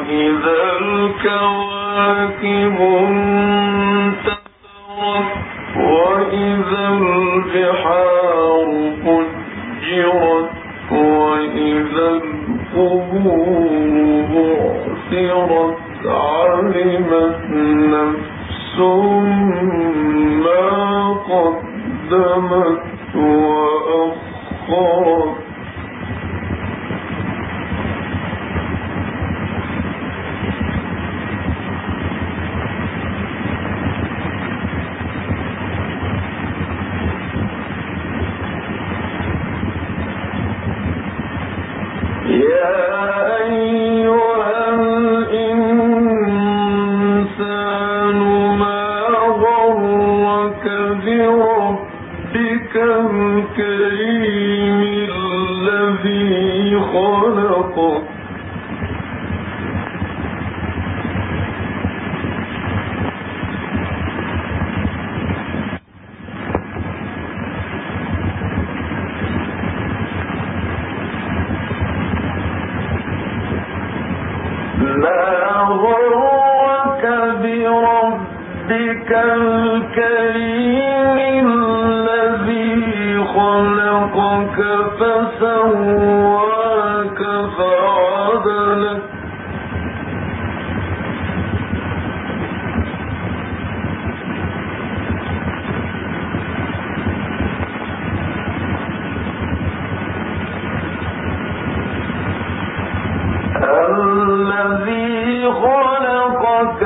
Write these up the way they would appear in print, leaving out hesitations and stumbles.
وإذا الكواكب انتثرت وإذا البحار فجرت وإذا القبور بعثرت علمت نفس ما قدمت وأخرت الكريم الذي خلقك ما غرك بربك الكريم خلقك فسواك فعدلك الذي خلقك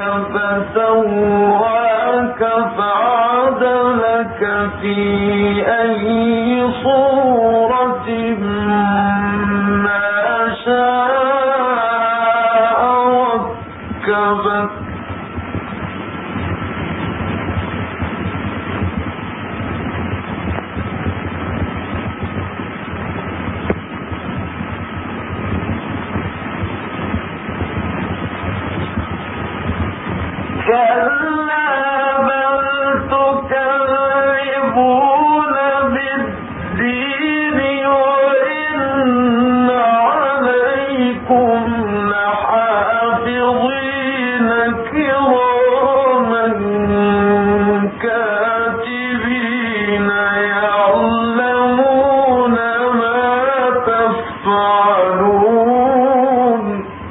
فسواك فعدلك في أي صورة ما شاء ركبك كلا بل تكذبون بالدين وإن عليكم لحافظين كراما كاتبين يعلمون ما تفعلون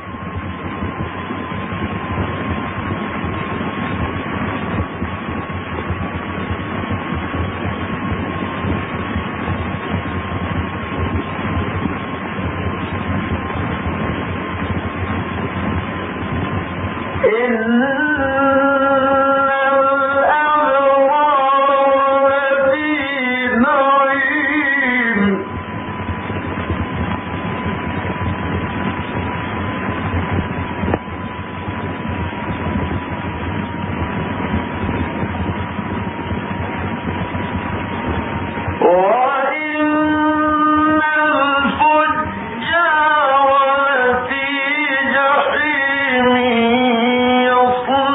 إن الأبرار لفي نعيم وإن الفجار لفي جحيم يصلونها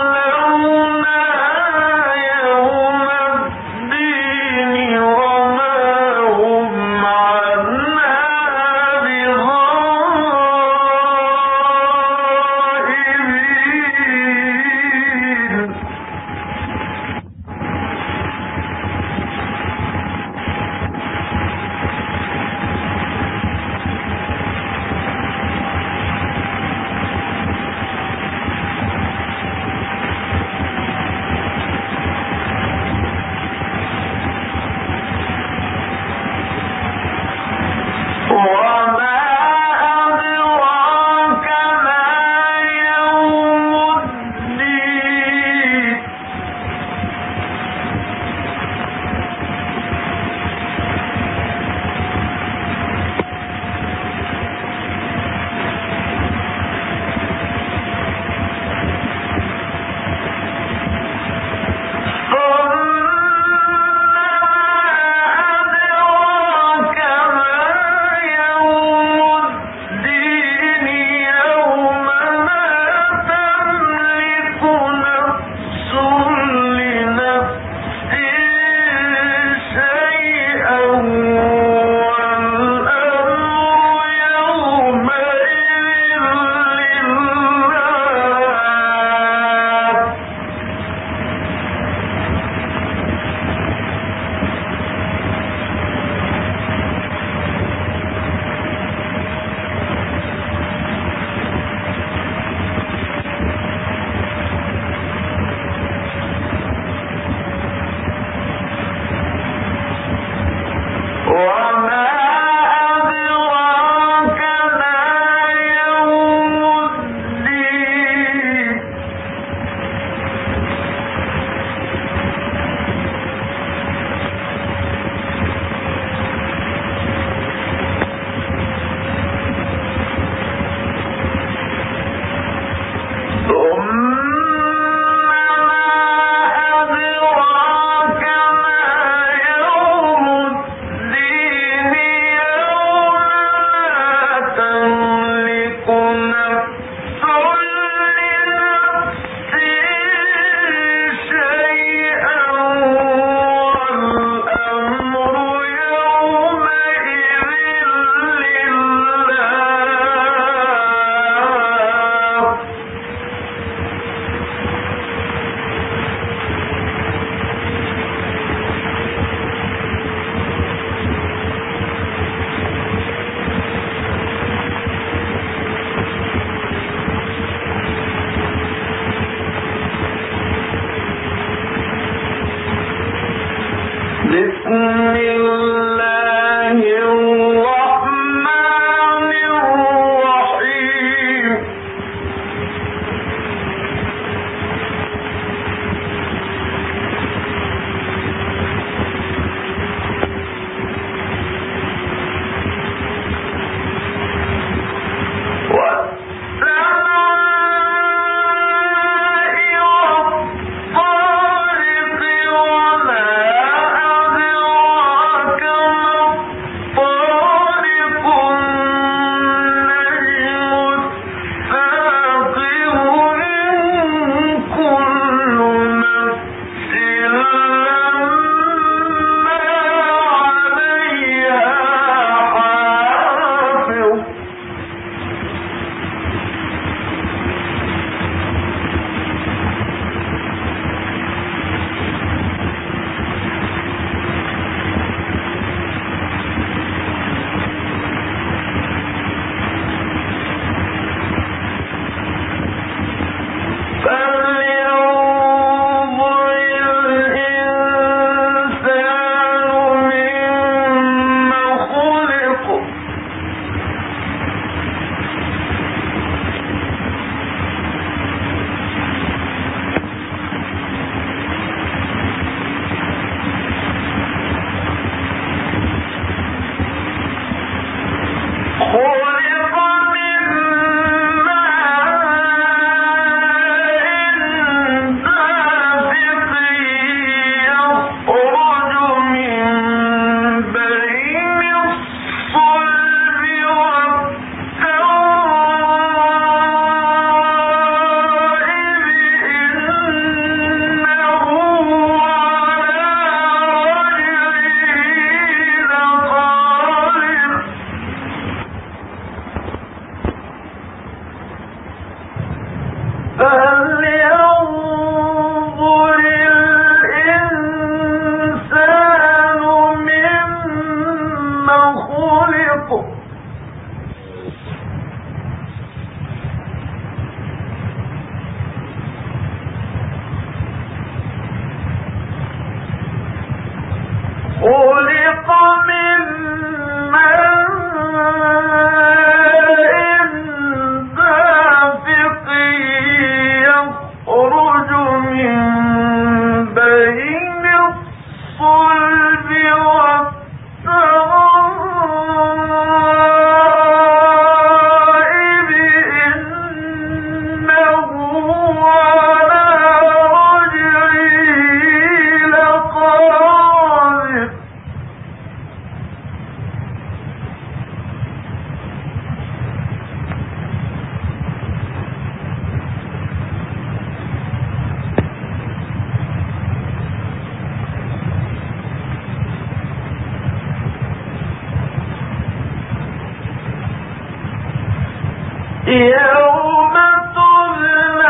يوم تبلى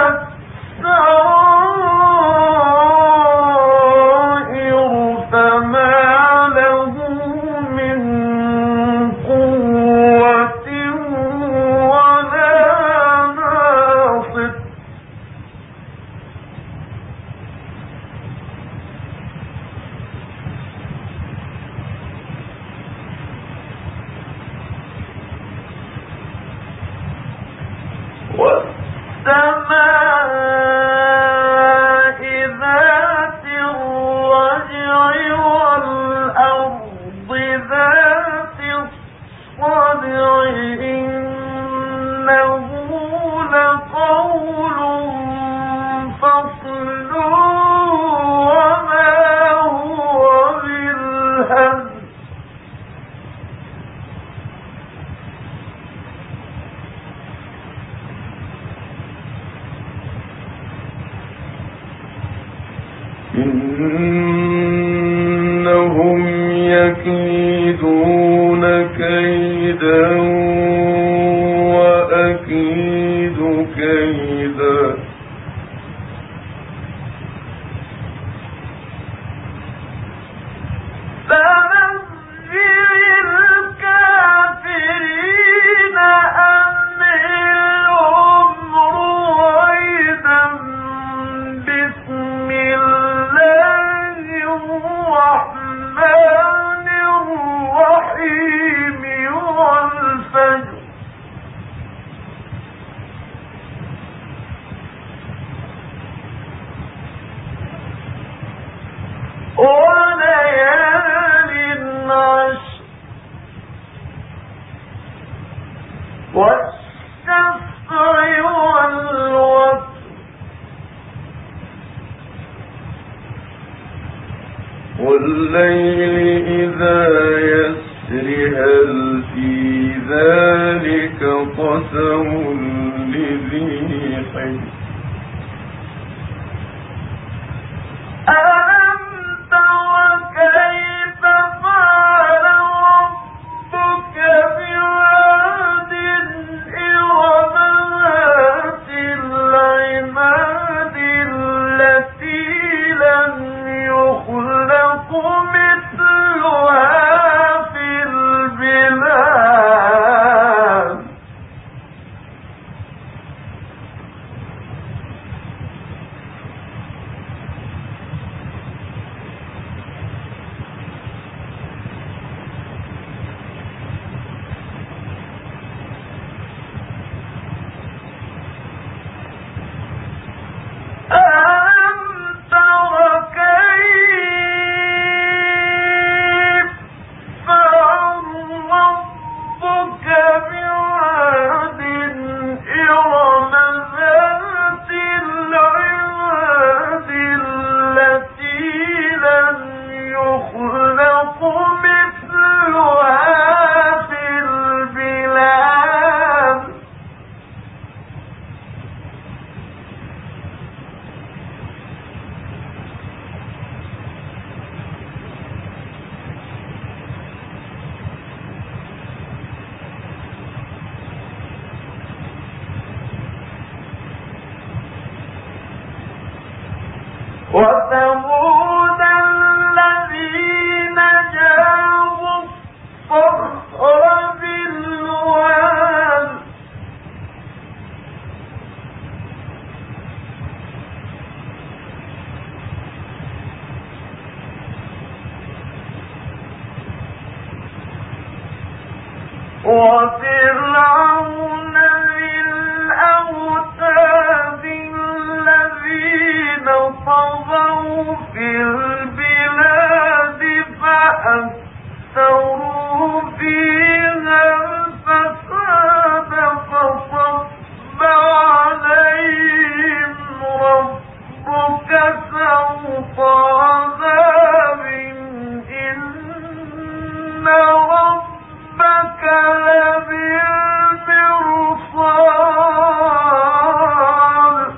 السرائر فما له من قوة ولا ناصر والسماء ذات الرجع والأرض ذات الصدع إنه لقول فصل وما هو بالهزل إنهم يكيدون كيدا وأكيد كيدا فنذر الكافرين أمهلهم رويدا بسم الله الرحمن الرحيم والفجر وليال عشر والشفع والوتر والليل إذا يسر هل في ذلك قسم لذي حجر ألم تر كيف فعل ربك بعاد إرم ذات العماد التي لم يخلق مثلها في البلاد ألم تر كيف فعل ربك بعاد إرم ذات العماد التي لم يخلق مثلها في البلاد وثمود الذين جابوا الصخر بالواد وفرعون ذي الأوتاد الذين طغوا في البلاد فأكثروا فيها الفساد فصب عليهم ربك سوط عذاب إن ربك لبالمرصاد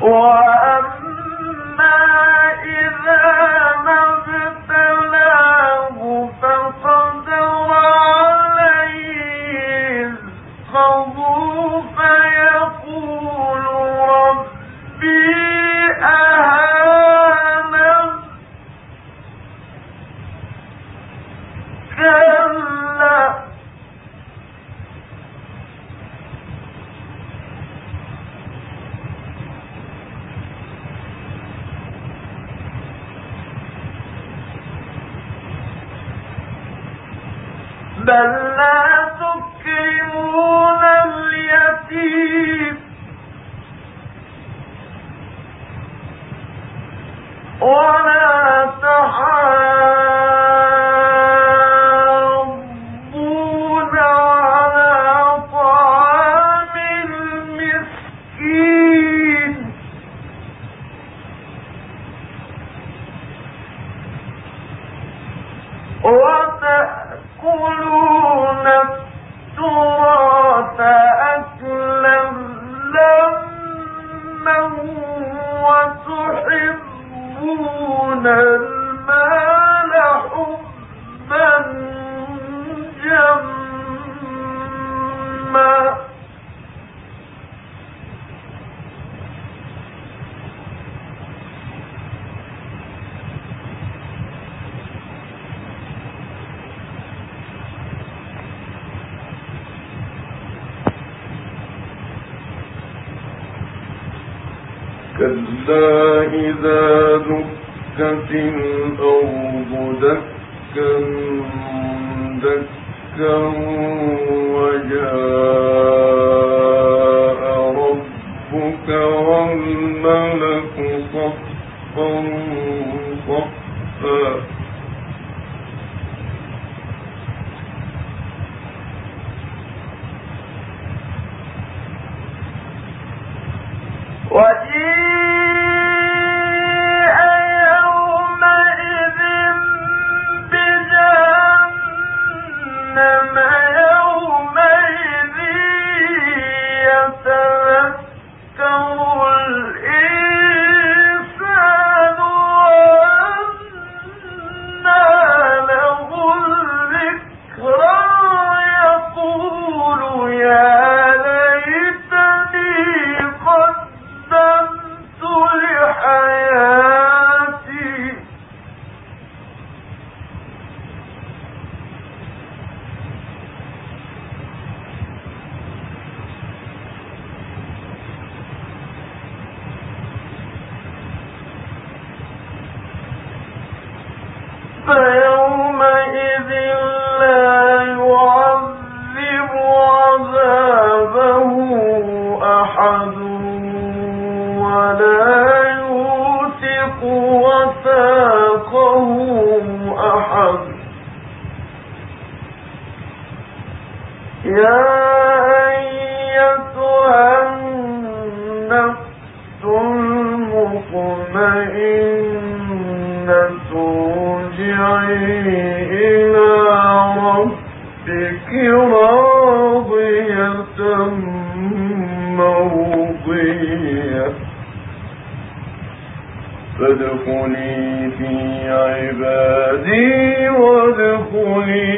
وأما إذا ما ابتلاه فقدر عليه رزقه فيقول ربي أهانن كلا بل لا تكرمون اليتيم ولا تحاضون على طعام المسكين وتأكلون التراث أكلا لما وتحبون المال حبا جما كلا إذا دكت الأرض دكا دكا وجاء ربك والملك صفا صفا وجيء يومئذ بجهنم يومئذ يتذكر الإنسان وأنى له الذكرى يقول يا قدمت لحياتي فيومئذ لا يعذب عذابه أحد ولا يوثق وثاقه أحد يا أيتها النفس المطمئنة ارجعي إلى ربك راضية مرضية فادخلي في عبادي وادخلي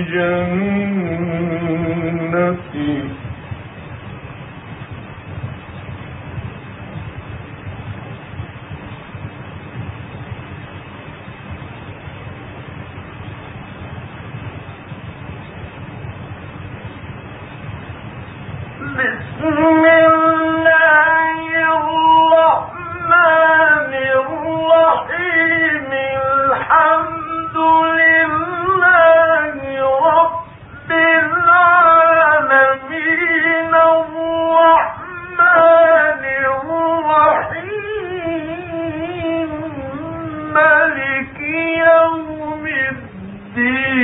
جنتي بسم الله الرحمن الرحيم الحمد لله رب العالمين الرحمن الرحيم مالك يوم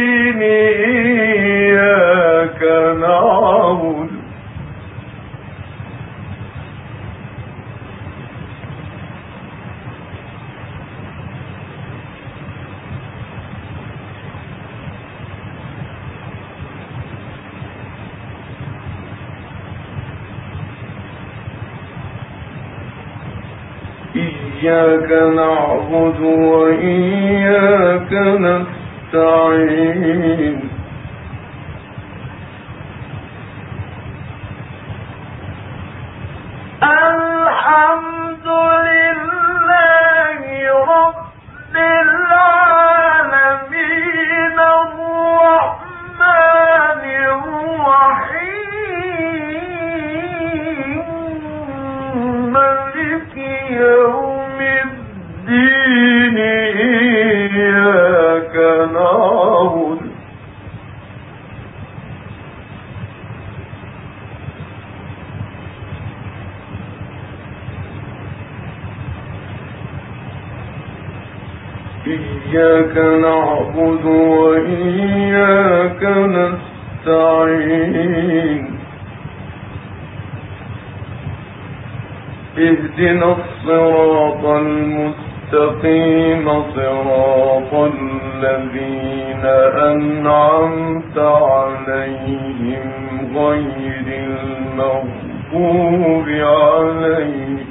الدين إياك نعبد إياك نعبد وإياك نستعين الحمد لله رب العالمين الرحمن الرحيم مالك يوم الدين إياك نعبد إياك نعبد وإياك نستعين اهدنا الصراط المستقيم صراط الذين أنعمت عليهم غير المغضوب عليهم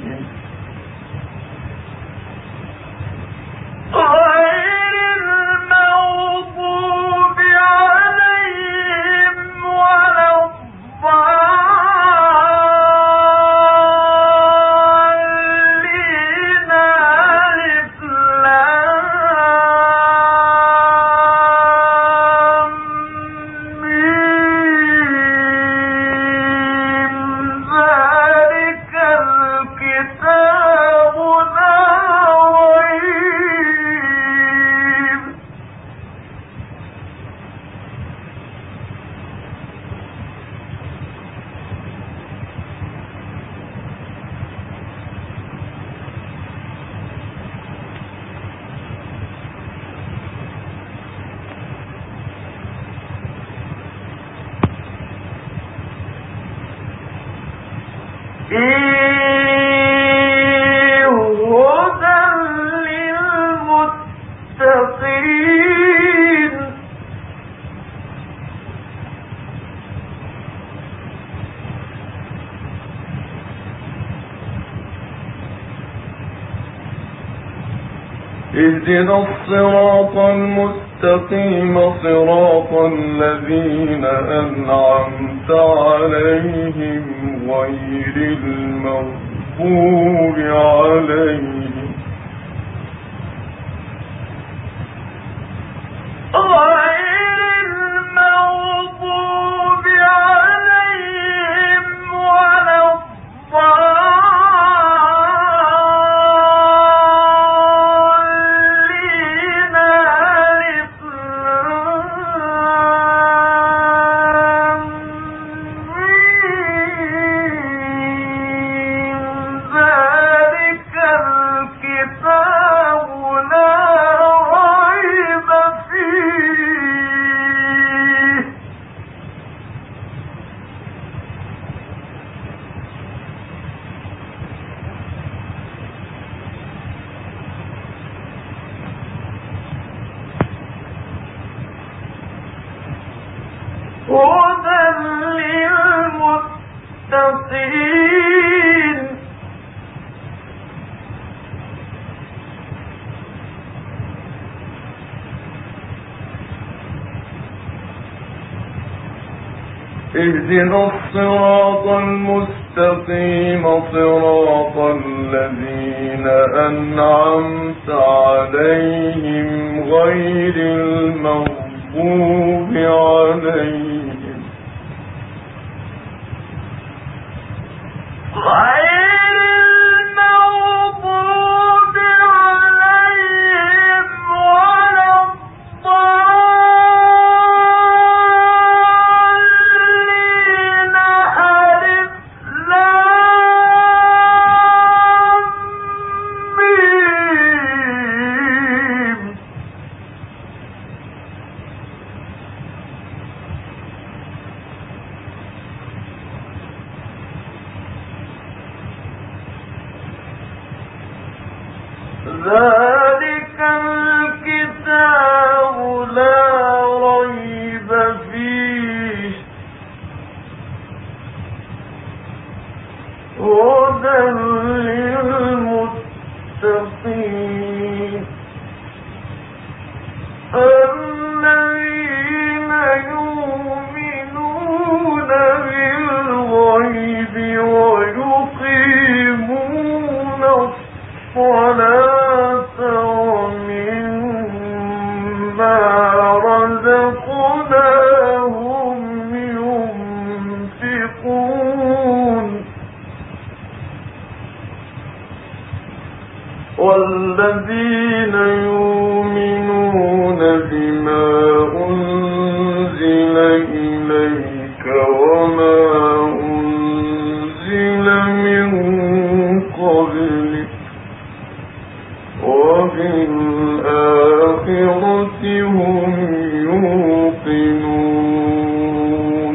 اهدنا الصراط المستقيم صراط الذين أنعمت عليهم غير المغضوب عليهم هدى للمتقين اهدنا الصراط المستقيم صراط الذين أنعمت عليهم غير المغضوب عليهم ذلك الكتاب لا ريب فيه هدى للمتقين المتقين الذين يؤمنون بالغيب ويقيمون الصلاة ومما رزقناهم ينفقون والذين يؤمنون بما أنزل إليك وما أنزل من قبلك وبالآخرة هم يوقنون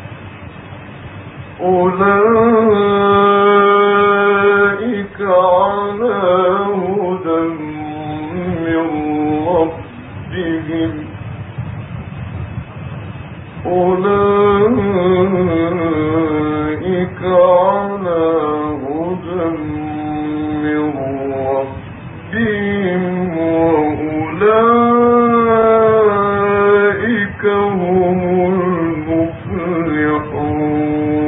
أولئك على هدى من ربهم أولئك على هدى من ربهم وأولئك هم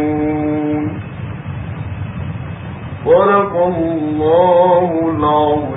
المفلحون صدق الله العظيم.